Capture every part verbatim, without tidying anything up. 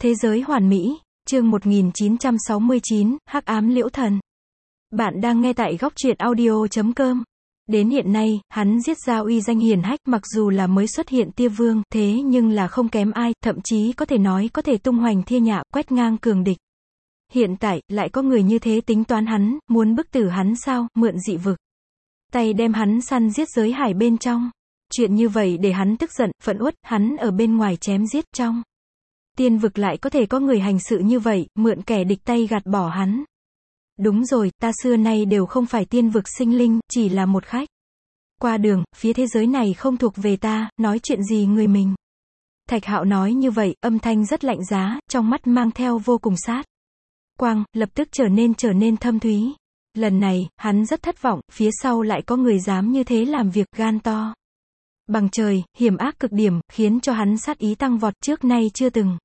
Thế giới hoàn mỹ, chương một nghìn chín trăm sáu mươi chín, Hắc ám liễu thần. Bạn đang nghe tại góc truyện audio chấm com. Đến hiện nay, hắn giết ra uy danh hiển hách, mặc dù là mới xuất hiện tia vương, thế nhưng là không kém ai, thậm chí có thể nói có thể tung hoành thiên hạ, quét ngang cường địch. Hiện tại, lại có người như thế tính toán hắn, muốn bức tử hắn sao, mượn dị vực. Tay đem hắn săn giết giới hải bên trong. Chuyện như vậy để hắn tức giận, phẫn uất, hắn ở bên ngoài chém giết trong. Tiên vực lại có thể có người hành sự như vậy, mượn kẻ địch tay gạt bỏ hắn. Đúng rồi, ta xưa nay đều không phải tiên vực sinh linh, chỉ là một khách. Qua đường, phía thế giới này không thuộc về ta, nói chuyện gì người mình. Thạch Hạo nói như vậy, âm thanh rất lạnh giá, trong mắt mang theo vô cùng sát quang, lập tức trở nên trở nên thâm thúy. Lần này, hắn rất thất vọng, phía sau lại có người dám như thế làm việc, gan to bằng trời, hiểm ác cực điểm, khiến cho hắn sát ý tăng vọt trước nay chưa từng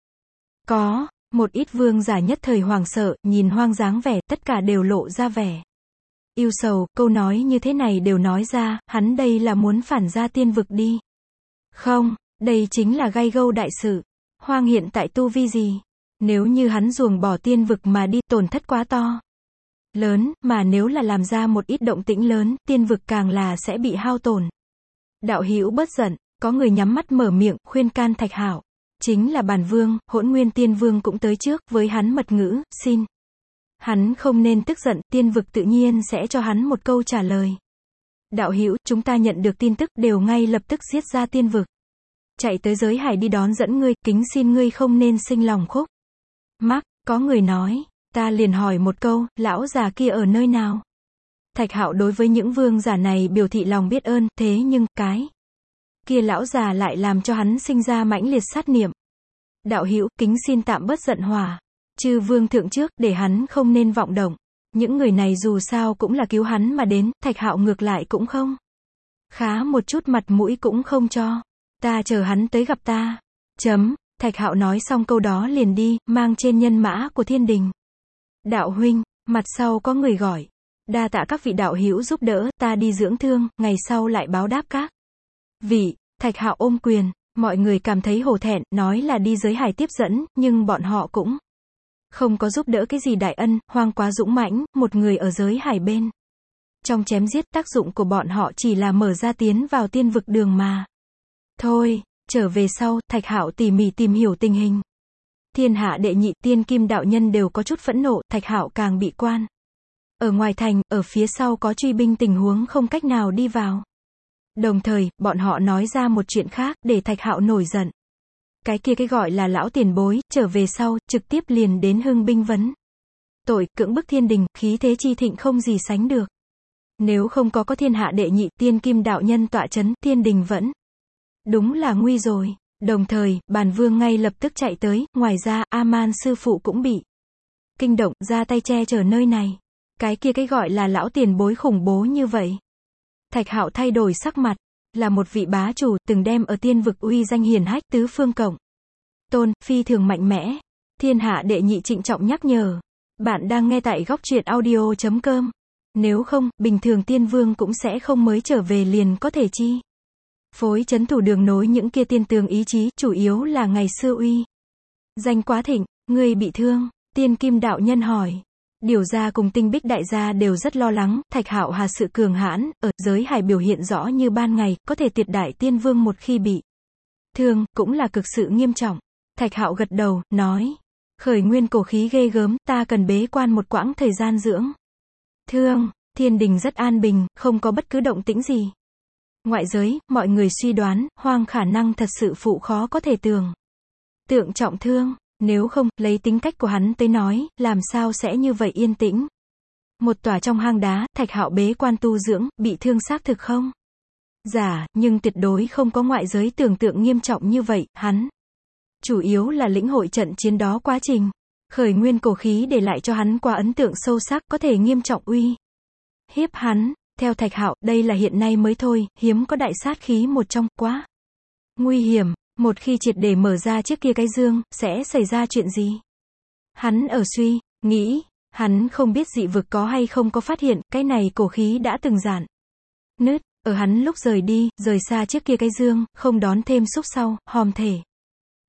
có. Một ít vương giả nhất thời hoảng sợ, nhìn hoang dáng vẻ, tất cả đều lộ ra vẻ yêu sầu, câu nói như thế này đều nói ra, hắn đây là muốn phản ra tiên vực đi. Không, đây chính là gai gâu đại sự. Hoang hiện tại tu vi gì? Nếu như hắn ruồng bỏ tiên vực mà đi, tổn thất quá to lớn, mà nếu là làm ra một ít động tĩnh lớn, tiên vực càng là sẽ bị hao tổn. Đạo hữu bớt giận, có người nhắm mắt mở miệng, khuyên can Thạch Hạo. Chính là Bản Vương, Hỗn Nguyên Tiên Vương cũng tới trước, với hắn mật ngữ, xin. Hắn không nên tức giận, tiên vực tự nhiên sẽ cho hắn một câu trả lời. Đạo hữu, chúng ta nhận được tin tức, đều ngay lập tức giết ra tiên vực. Chạy tới giới hải đi đón dẫn ngươi, kính xin ngươi không nên sinh lòng khúc mắc. Có người nói, ta liền hỏi một câu, lão già kia ở nơi nào? Thạch Hạo đối với những vương giả này biểu thị lòng biết ơn, thế nhưng, cái kia lão già lại làm cho hắn sinh ra mãnh liệt sát niệm. Đạo hữu, kính xin tạm bớt giận hòa. Chư vương thượng trước, để hắn không nên vọng động. Những người này dù sao cũng là cứu hắn mà đến, Thạch Hạo ngược lại cũng không khá một chút mặt mũi cũng không cho. Ta chờ hắn tới gặp ta. Chấm. Thạch Hạo nói xong câu đó liền đi, mang trên nhân mã của thiên đình. Đạo huynh, mặt sau có người gọi. Đa tạ các vị đạo hữu giúp đỡ, ta đi dưỡng thương, ngày sau lại báo đáp các vị. Thạch Hạo ôm quyền, mọi người cảm thấy hổ thẹn, nói là đi giới hải tiếp dẫn, nhưng bọn họ cũng không có giúp đỡ cái gì đại ân, hoang quá dũng mãnh, một người ở giới hải bên trong chém giết, tác dụng của bọn họ chỉ là mở ra tiến vào tiên vực đường mà thôi. Trở về sau, Thạch Hạo tỉ mỉ tìm hiểu tình hình. Thiên hạ đệ nhị tiên kim đạo nhân đều có chút phẫn nộ, Thạch Hạo càng bị quan. Ở ngoài thành, ở phía sau có truy binh, tình huống không cách nào đi vào. Đồng thời, bọn họ nói ra một chuyện khác, để Thạch Hạo nổi giận. Cái kia cái gọi là lão tiền bối, trở về sau, trực tiếp liền đến hưng binh vấn tội, cưỡng bức thiên đình, khí thế chi thịnh không gì sánh được. Nếu không có có thiên hạ đệ nhị tiên kim đạo nhân tọa chấn, thiên đình vẫn đúng là nguy rồi. Đồng thời, Bản Vương ngay lập tức chạy tới, ngoài ra, A-man sư phụ cũng bị kinh động, ra tay che chở nơi này. Cái kia cái gọi là lão tiền bối khủng bố như vậy. Thạch Hạo thay đổi sắc mặt, là một vị bá chủ, từng đem ở tiên vực uy danh hiển hách, tứ phương cộng tôn, phi thường mạnh mẽ. Thiên hạ đệ nhị trịnh trọng nhắc nhở. Bạn đang nghe tại góc truyện audio chấm com. Nếu không, bình thường tiên vương cũng sẽ không mới trở về liền có thể chi phối chấn thủ đường nối những kia tiên tường ý chí, chủ yếu là ngày xưa uy danh quá thịnh. Ngươi bị thương? Tiên kim đạo nhân hỏi. Điều gia cùng Tinh Bích đại gia đều rất lo lắng, Thạch Hạo hà sự cường hãn, ở giới hải biểu hiện rõ như ban ngày, có thể tuyệt đại tiên vương một khi bị thương, cũng là cực sự nghiêm trọng. Thạch Hạo gật đầu, nói, khởi nguyên cổ khí ghê gớm, ta cần bế quan một quãng thời gian dưỡng thương. Thiên đình rất an bình, không có bất cứ động tĩnh gì. Ngoại giới, mọi người suy đoán, hoang khả năng thật sự phụ khó có thể tưởng tượng trọng thương. Nếu không, lấy tính cách của hắn tới nói, làm sao sẽ như vậy yên tĩnh. Một tòa trong hang đá, Thạch Hạo bế quan tu dưỡng, bị thương xác thực không giả, nhưng tuyệt đối không có ngoại giới tưởng tượng nghiêm trọng như vậy. Hắn chủ yếu là lĩnh hội trận chiến đó quá trình. Khởi nguyên cổ khí để lại cho hắn qua ấn tượng sâu sắc, có thể nghiêm trọng uy hiếp hắn. Theo Thạch Hạo, đây là hiện nay mới thôi, hiếm có đại sát khí một trong, quá nguy hiểm. Một khi triệt để mở ra chiếc kia cái dương, sẽ xảy ra chuyện gì? Hắn ở suy nghĩ, hắn không biết dị vực có hay không có phát hiện, cái này cổ khí đã từng giãn nứt, ở hắn lúc rời đi, rời xa chiếc kia cái dương, không đón thêm xúc sau, hòm thể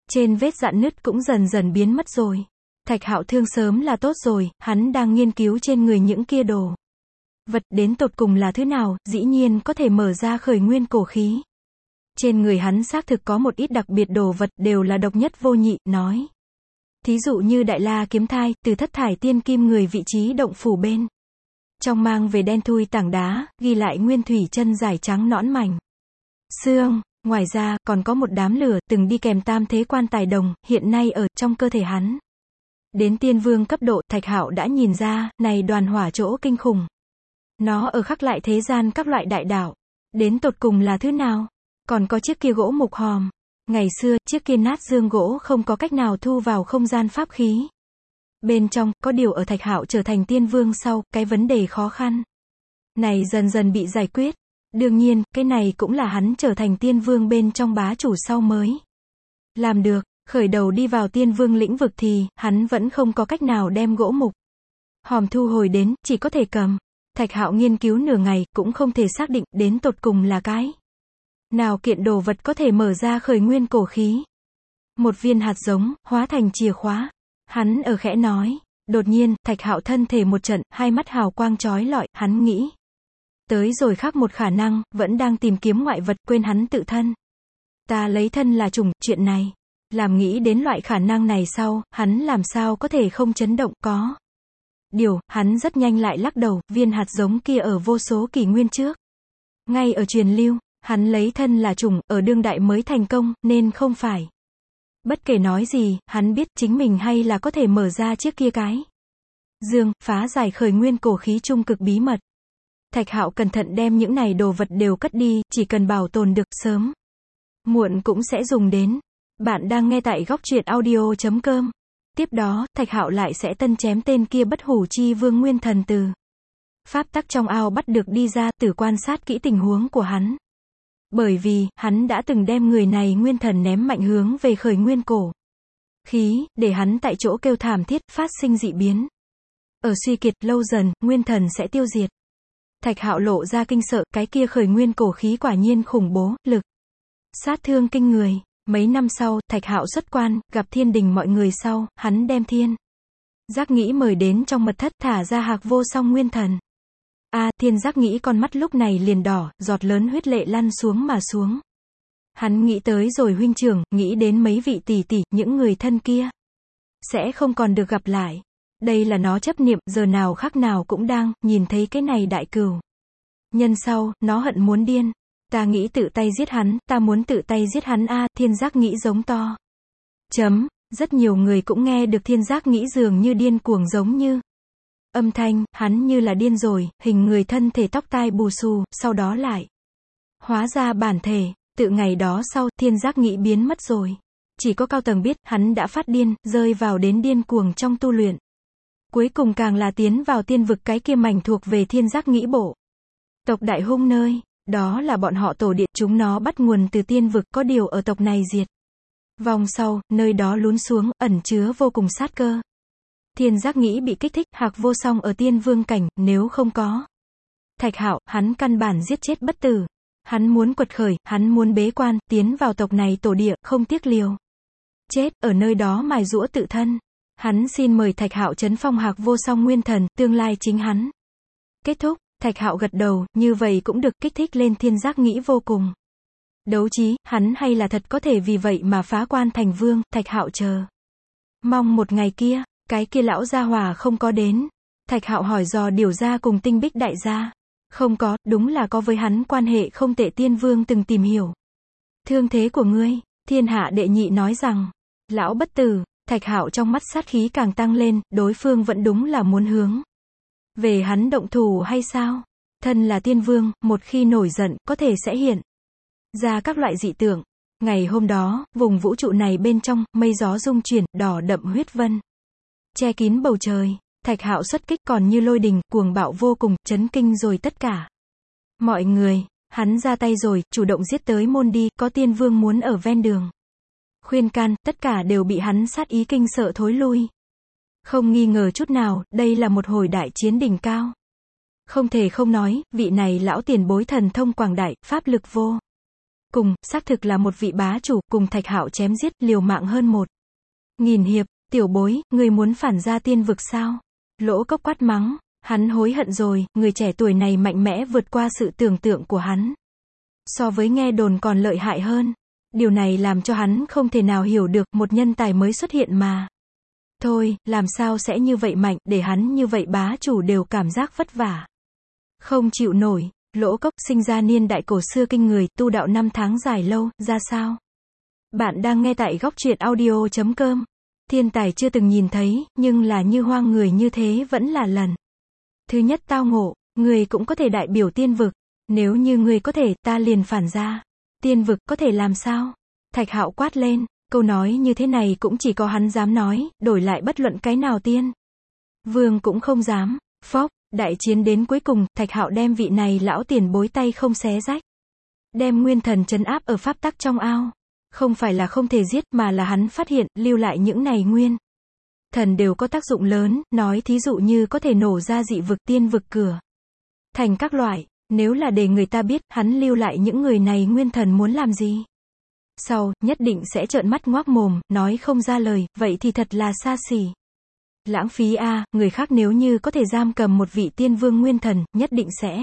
Trên vết rạn nứt cũng dần dần biến mất rồi. Thạch Hạo thương sớm là tốt rồi, hắn đang nghiên cứu trên người những kia đồ vật đến tột cùng là thứ nào, dĩ nhiên có thể mở ra khởi nguyên cổ khí. Trên người hắn xác thực có một ít đặc biệt đồ vật đều là độc nhất vô nhị, nói. Thí dụ như Đại La kiếm thai, từ thất thải tiên kim người vị trí động phủ bên trong mang về đen thui tảng đá, ghi lại nguyên thủy chân dài trắng nõn mảnh xương. Ngoài ra, còn có một đám lửa, từng đi kèm tam thế quan tài đồng, hiện nay ở trong cơ thể hắn. Đến tiên vương cấp độ, Thạch Hạo đã nhìn ra, này đoàn hỏa chỗ kinh khủng. Nó ở khắc lại thế gian các loại đại đạo. Đến tột cùng là thứ nào? Còn có chiếc kia gỗ mục hòm. Ngày xưa, chiếc kia nát dương gỗ không có cách nào thu vào không gian pháp khí. Bên trong, có điều ở Thạch Hạo trở thành tiên vương sau, cái vấn đề khó khăn này dần dần bị giải quyết. Đương nhiên, cái này cũng là hắn trở thành tiên vương bên trong bá chủ sau mới làm được. Khởi đầu đi vào tiên vương lĩnh vực thì, hắn vẫn không có cách nào đem gỗ mục hòm thu hồi đến, chỉ có thể cầm. Thạch Hạo nghiên cứu nửa ngày, cũng không thể xác định, đến tột cùng là cái nào kiện đồ vật có thể mở ra khởi nguyên cổ khí. Một viên hạt giống, hóa thành chìa khóa. Hắn ở khẽ nói. Đột nhiên, Thạch Hạo thân thể một trận, hai mắt hào quang chói lọi, hắn nghĩ. Tới rồi khác một khả năng, vẫn đang tìm kiếm ngoại vật, quên hắn tự thân. Ta lấy thân là chủng, chuyện này. Làm nghĩ đến loại khả năng này sau, hắn làm sao có thể không chấn động, có. Điều, hắn rất nhanh lại lắc đầu, viên hạt giống kia ở vô số kỷ nguyên trước. Ngay ở truyền lưu, hắn lấy thân là chủng, ở đương đại mới thành công, nên không phải. Bất kể nói gì, hắn biết chính mình hay là có thể mở ra chiếc kia cái dương, phá giải khởi nguyên cổ khí trung cực bí mật. Thạch Hạo cẩn thận đem những này đồ vật đều cất đi, chỉ cần bảo tồn được, sớm muộn cũng sẽ dùng đến. Bạn đang nghe tại góc truyện audio chấm com. Tiếp đó, Thạch Hạo lại sẽ tân chém tên kia bất hủ chi vương nguyên thần từ pháp tắc trong ao bắt được đi ra, tử quan sát kỹ tình huống của hắn. Bởi vì, hắn đã từng đem người này nguyên thần ném mạnh hướng về khởi nguyên cổ khí, để hắn tại chỗ kêu thảm thiết, phát sinh dị biến. Ở suy kiệt, lâu dần, nguyên thần sẽ tiêu diệt. Thạch Hạo lộ ra kinh sợ, cái kia khởi nguyên cổ khí quả nhiên khủng bố, lực sát thương kinh người. Mấy năm sau, Thạch Hạo xuất quan, gặp thiên đình mọi người sau, hắn đem thiên giác nghĩ mời đến trong mật thất, thả ra Hạc Vô Song nguyên thần. A, à, thiên giác nghĩ con mắt lúc này liền đỏ, giọt lớn huyết lệ lăn xuống mà xuống. Hắn nghĩ tới rồi huynh trưởng, nghĩ đến mấy vị tỷ tỷ, những người thân kia sẽ không còn được gặp lại. Đây là nó chấp niệm, giờ nào khác nào cũng đang nhìn thấy cái này đại cừu nhân sau, nó hận muốn điên. Ta nghĩ tự tay giết hắn, ta muốn tự tay giết hắn a, à, thiên giác nghĩ giống to. Chấm, rất nhiều người cũng nghe được thiên giác nghĩ dường như điên cuồng giống như âm thanh, hắn như là điên rồi, hình người thân thể tóc tai bù xù, sau đó lại hóa ra bản thể. Tự ngày đó sau, thiên giác nghĩ biến mất rồi. Chỉ có cao tầng biết, hắn đã phát điên, rơi vào đến điên cuồng trong tu luyện. Cuối cùng càng là tiến vào tiên vực, cái kia mảnh thuộc về thiên giác nghĩ bộ tộc đại hung nơi. Đó là bọn họ tổ điện, chúng nó bắt nguồn từ tiên vực, có điều ở tộc này diệt vòng sau, nơi đó lún xuống, ẩn chứa vô cùng sát cơ. Thiên giác nghĩ bị kích thích, Hạc Vô Song ở tiên vương cảnh, nếu không có Thạch Hạo, hắn căn bản giết chết bất tử. Hắn muốn quật khởi, hắn muốn bế quan, tiến vào tộc này tổ địa, không tiếc liều chết, ở nơi đó mài giũa tự thân. Hắn xin mời Thạch Hạo trấn phong Hạc Vô Song nguyên thần, tương lai chính hắn kết thúc. Thạch Hạo gật đầu, như vậy cũng được, kích thích lên thiên giác nghĩ vô cùng. Đấu trí, hắn hay là thật có thể vì vậy mà phá quan thành vương. Thạch Hạo chờ mong một ngày kia, cái kia lão gia hỏa không có đến. Thạch Hạo hỏi dò điều ra cùng Tinh Bích đại gia. Không có, đúng là có với hắn quan hệ không tệ tiên vương từng tìm hiểu thương thế của ngươi. Thiên hạ đệ nhị nói rằng, lão bất tử. Thạch Hạo trong mắt sát khí càng tăng lên, đối phương vẫn đúng là muốn hướng về hắn động thủ hay sao? Thân là tiên vương, một khi nổi giận, có thể sẽ hiện ra các loại dị tượng. Ngày hôm đó, vùng vũ trụ này bên trong, mây gió rung chuyển, đỏ đậm huyết vân che kín bầu trời. Thạch Hạo xuất kích còn như lôi đình, cuồng bạo vô cùng, chấn kinh rồi tất cả mọi người. Hắn ra tay rồi, chủ động giết tới môn đi, có tiên vương muốn ở ven đường khuyên can, tất cả đều bị hắn sát ý kinh sợ thối lui. Không nghi ngờ chút nào, đây là một hồi đại chiến đỉnh cao. Không thể không nói, vị này lão tiền bối thần thông quảng đại, pháp lực vô cùng, xác thực là một vị bá chủ, cùng Thạch Hạo chém giết, liều mạng hơn một nghìn hiệp. Tiểu bối, người muốn phản ra tiên vực sao? Lỗ Cốc quát mắng. Hắn hối hận rồi, người trẻ tuổi này mạnh mẽ vượt qua sự tưởng tượng của hắn. So với nghe đồn còn lợi hại hơn. Điều này làm cho hắn không thể nào hiểu được, một nhân tài mới xuất hiện mà. Thôi, làm sao sẽ như vậy mạnh, để hắn như vậy bá chủ đều cảm giác vất vả. Không chịu nổi. Lỗ Cốc sinh ra niên đại cổ xưa kinh người, tu đạo năm tháng dài lâu, ra sao? Bạn đang nghe tại góc truyện audio chấm com. Thiên tài chưa từng nhìn thấy, nhưng là như hoang người như thế vẫn là lần thứ nhất tao ngộ. Người cũng có thể đại biểu tiên vực. Nếu như người có thể, ta liền phản ra. Tiên vực có thể làm sao? Thạch Hạo quát lên. Câu nói như thế này cũng chỉ có hắn dám nói, đổi lại bất luận cái nào tiên vương cũng không dám. Phốc, đại chiến đến cuối cùng, Thạch Hạo đem vị này lão tiền bối tay không xé rách. Đem nguyên thần trấn áp ở pháp tắc trong ao. Không phải là không thể giết, mà là hắn phát hiện, lưu lại những này nguyên thần đều có tác dụng lớn, nói thí dụ như có thể nổ ra dị vực, tiên vực, cửa thành các loại. Nếu là để người ta biết, hắn lưu lại những người này nguyên thần muốn làm gì, sau, nhất định sẽ trợn mắt ngoác mồm, nói không ra lời, vậy thì thật là xa xỉ. Lãng phí a, à, người khác nếu như có thể giam cầm một vị tiên vương nguyên thần, nhất định sẽ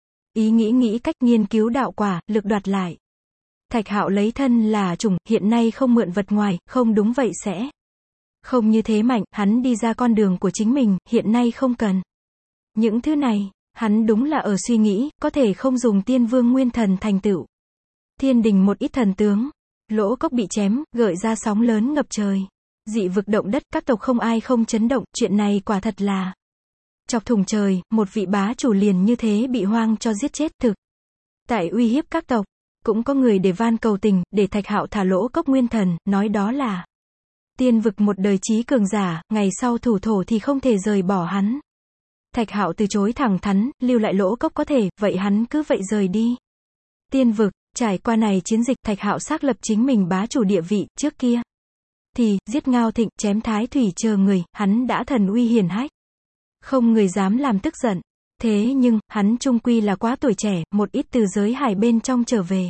ý nghĩ nghĩ cách nghiên cứu đạo quả, lực đoạt lại. Thạch Hạo lấy thân là chủng, hiện nay không mượn vật ngoài, không đúng vậy sẽ không như thế mạnh, hắn đi ra con đường của chính mình, hiện nay không cần những thứ này, hắn đúng là ở suy nghĩ, có thể không dùng tiên vương nguyên thần thành tựu thiên đình một ít thần tướng. Lỗ Cốc bị chém, gợi ra sóng lớn ngập trời. Dị vực động đất, các tộc không ai không chấn động, chuyện này quả thật là chọc thủng trời, một vị bá chủ liền như thế bị hoang cho giết chết thực. Tại uy hiếp các tộc, cũng có người để van cầu tình, để Thạch Hạo thả Lỗ Cốc nguyên thần, nói đó là tiên vực một đời trí cường giả, ngày sau thủ thổ thì không thể rời bỏ hắn. Thạch Hạo từ chối thẳng thắn, lưu lại Lỗ Cốc có thể, vậy hắn cứ vậy rời đi. Tiên vực, trải qua này chiến dịch, Thạch Hạo xác lập chính mình bá chủ địa vị, trước kia thì, giết Ngao Thịnh, chém Thái Thủy chờ người, hắn đã thần uy hiển hách. Không người dám làm tức giận. Thế nhưng, hắn chung quy là quá tuổi trẻ, một ít từ giới hải bên trong trở về.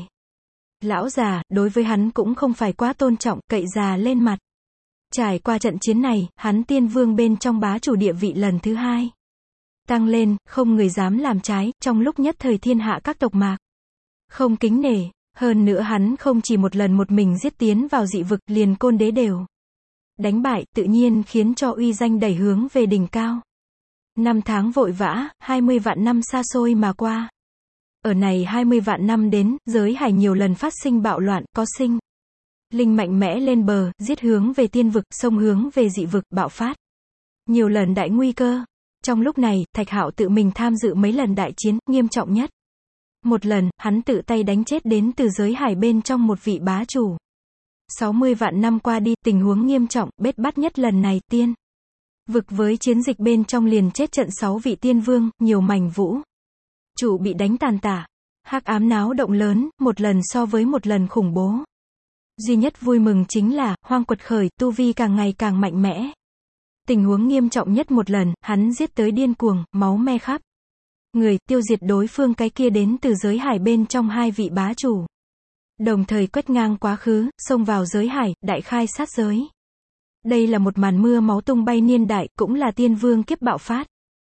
Lão già, đối với hắn cũng không phải quá tôn trọng, cậy già lên mặt. Trải qua trận chiến này, hắn tiên vương bên trong bá chủ địa vị lần thứ hai tăng lên, không người dám làm trái, trong lúc nhất thời thiên hạ các tộc mạc không kính nể. Hơn nữa hắn không chỉ một lần một mình giết tiến vào dị vực, liền Côn Đế đều đánh bại, tự nhiên khiến cho uy danh đẩy hướng về đỉnh cao. Năm tháng vội vã, hai mươi vạn năm xa xôi mà qua. Ở này hai mươi vạn năm đến, giới hải nhiều lần phát sinh bạo loạn, có sinh linh mạnh mẽ lên bờ, giết hướng về tiên vực, xông hướng về dị vực, bạo phát nhiều lần đại nguy cơ. Trong lúc này, Thạch Hạo tự mình tham dự mấy lần đại chiến, nghiêm trọng nhất một lần, hắn tự tay đánh chết đến từ giới hải bên trong một vị bá chủ. sáu mươi vạn năm qua đi, tình huống nghiêm trọng, bết bát nhất lần này, tiên vực với chiến dịch bên trong liền chết trận sáu vị tiên vương, nhiều mảnh vũ chủ bị đánh tàn tả. Hắc ám náo động lớn, một lần so với một lần khủng bố. Duy nhất vui mừng chính là, hoang quật khởi, tu vi càng ngày càng mạnh mẽ. Tình huống nghiêm trọng nhất một lần, hắn giết tới điên cuồng, máu me khắp người, tiêu diệt đối phương cái kia đến từ giới hải bên trong hai vị bá chủ. Đồng thời quét ngang quá khứ, xông vào giới hải, đại khai sát giới. Đây là một màn mưa máu tung bay niên đại, cũng là tiên vương kiếp bạo phát.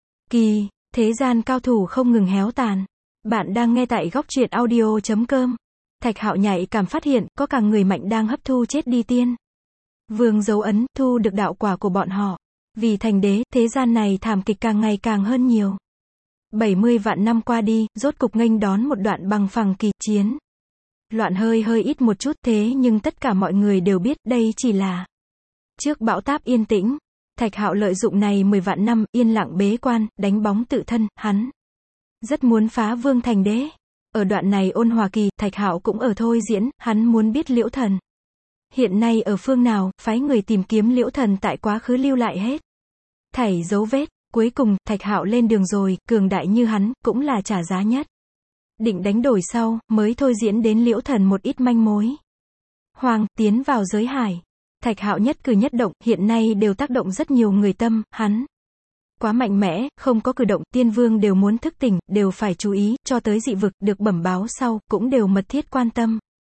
Kỳ, thế gian cao thủ không ngừng héo tàn. Bạn đang nghe tại góc truyện audio chấm com. Thạch Hạo nhạy cảm phát hiện, có càng người mạnh đang hấp thu chết đi tiên vương dấu ấn, thu được đạo quả của bọn họ. Vì thành đế, thế gian này thảm kịch càng ngày càng hơn nhiều. bảy mươi vạn năm qua đi, rốt cục nghênh đón một đoạn bằng phẳng kỳ chiến. Loạn hơi hơi ít một chút, thế nhưng tất cả mọi người đều biết, đây chỉ là trước bão táp yên tĩnh. Thạch Hạo lợi dụng này mười vạn năm, yên lặng bế quan, đánh bóng tự thân, hắn rất muốn phá vương thành đế. Ở đoạn này ôn hòa kỳ, Thạch Hạo cũng ở thôi diễn, hắn muốn biết Liễu Thần hiện nay ở phương nào, phái người tìm kiếm Liễu Thần tại quá khứ lưu lại hết thảy dấu vết. Cuối cùng, Thạch Hạo lên đường rồi, cường đại như hắn, cũng là trả giá nhất định đánh đổi sau, mới thôi diễn đến Liễu Thần một ít manh mối. Hoàng, tiến vào giới hải. Thạch Hạo nhất cử nhất động, hiện nay đều tác động rất nhiều người tâm, hắn quá mạnh mẽ, không có cử động, tiên vương đều muốn thức tỉnh, đều phải chú ý, cho tới dị vực, được bẩm báo sau, cũng đều mật thiết quan tâm.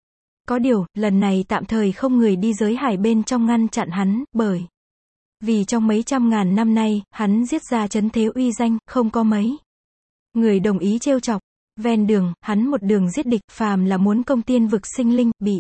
Có điều, lần này tạm thời không người đi giới hải bên trong ngăn chặn hắn, bởi vì trong mấy trăm ngàn năm nay, hắn giết ra trấn thế uy danh, không có mấy người đồng ý trêu chọc. Ven đường, hắn một đường giết địch, phàm là muốn công tiên vực sinh linh, bị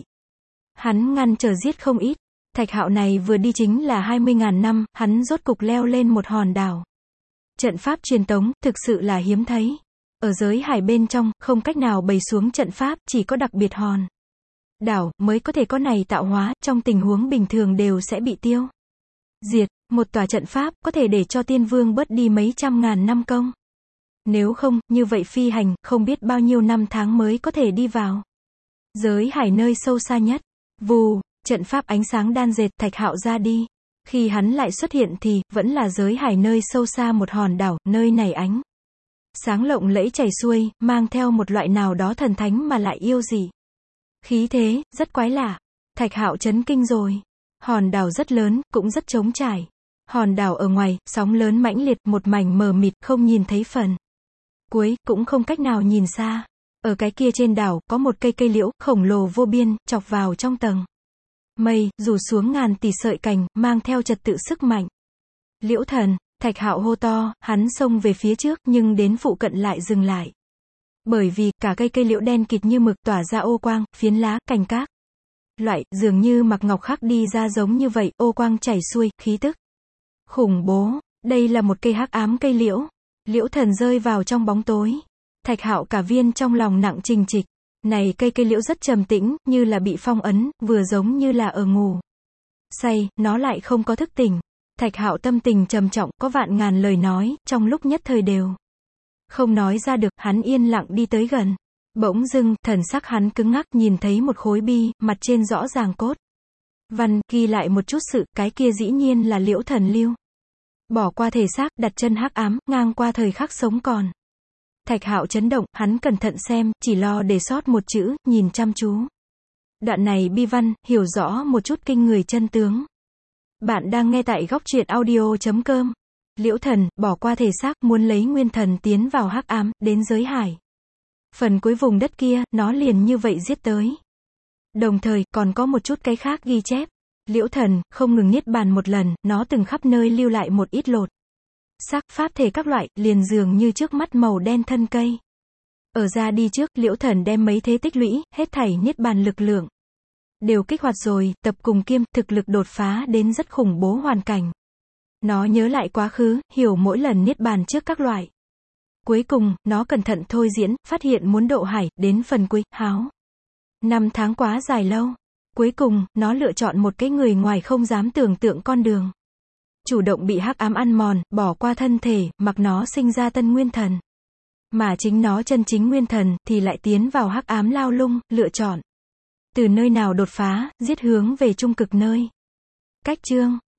hắn ngăn trở giết không ít. Thạch Hạo này vừa đi chính là hai mươi ngàn năm, hắn rốt cục leo lên một hòn đảo. Trận pháp truyền tống, thực sự là hiếm thấy. Ở giới hải bên trong, không cách nào bày xuống trận pháp, chỉ có đặc biệt hòn đảo, mới có thể có này tạo hóa, trong tình huống bình thường đều sẽ bị tiêu diệt. Một tòa trận pháp, có thể để cho tiên vương bớt đi mấy trăm ngàn năm công. Nếu không, như vậy phi hành, không biết bao nhiêu năm tháng mới có thể đi vào giới hải nơi sâu xa nhất. Vù, trận pháp ánh sáng đan dệt, Thạch Hạo ra đi. Khi hắn lại xuất hiện thì, vẫn là giới hải nơi sâu xa một hòn đảo, nơi này ánh sáng lộng lẫy chảy xuôi, mang theo một loại nào đó thần thánh mà lại yêu dị. Khí thế, rất quái lạ. Thạch Hạo chấn kinh rồi. Hòn đảo rất lớn, cũng rất trống trải. Hòn đảo ở ngoài, sóng lớn mãnh liệt, một mảnh mờ mịt, không nhìn thấy phần cuối, cũng không cách nào nhìn xa. Ở cái kia trên đảo, có một cây cây liễu, khổng lồ vô biên, chọc vào trong tầng mây, rủ xuống ngàn tỷ sợi cành, mang theo trật tự sức mạnh. Liễu thần, Thạch Hạo hô to, hắn xông về phía trước, nhưng đến phụ cận lại dừng lại. Bởi vì, cả cây cây liễu đen kịt như mực, tỏa ra ô quang, phiến lá, cành các loại, dường như mặc ngọc khắc đi ra giống như vậy, ô quang chảy xuôi, khí tức khủng bố. Đây là một cây hắc ám cây liễu. Liễu thần rơi vào trong bóng tối. Thạch Hạo cả viên trong lòng nặng trình trịch. Này cây cây liễu rất trầm tĩnh, như là bị phong ấn, vừa giống như là ở ngủ say, nó lại không có thức tỉnh. Thạch Hạo tâm tình trầm trọng, có vạn ngàn lời nói, trong lúc nhất thời đều không nói ra được, hắn yên lặng đi tới gần. Bỗng dưng, thần sắc hắn cứng ngắc, nhìn thấy một khối bi, mặt trên rõ ràng cốt văn, ghi lại một chút sự, cái kia dĩ nhiên là Liễu thần lưu. Bỏ qua thể xác, đặt chân hắc ám, ngang qua thời khắc sống còn. Thạch Hạo chấn động, hắn cẩn thận xem, chỉ lo để sót một chữ, nhìn chăm chú. Đoạn này bi văn, hiểu rõ một chút kinh người chân tướng. Bạn đang nghe tại góc truyện audio chấm com. Liễu thần, bỏ qua thể xác, muốn lấy nguyên thần tiến vào hắc ám, đến giới hải. Phần cuối vùng đất kia, nó liền như vậy giết tới. Đồng thời, còn có một chút cái khác ghi chép. Liễu thần, không ngừng niết bàn một lần, nó từng khắp nơi lưu lại một ít lột xác, pháp thể các loại, liền dường như trước mắt màu đen thân cây. Ở ra đi trước, Liễu thần đem mấy thế tích lũy, hết thảy niết bàn lực lượng đều kích hoạt rồi, tập cùng kiêm, thực lực đột phá đến rất khủng bố hoàn cảnh. Nó nhớ lại quá khứ, hiểu mỗi lần niết bàn trước các loại. Cuối cùng, nó cẩn thận thôi diễn, phát hiện muốn độ hải, đến phần cuối, háo. Năm tháng quá dài lâu. Cuối cùng, nó lựa chọn một cái người ngoài không dám tưởng tượng con đường. Chủ động bị hắc ám ăn mòn, bỏ qua thân thể, mặc nó sinh ra tân nguyên thần. Mà chính nó chân chính nguyên thần, thì lại tiến vào hắc ám lao lung, lựa chọn từ nơi nào đột phá, giết hướng về trung cực nơi. Cách chương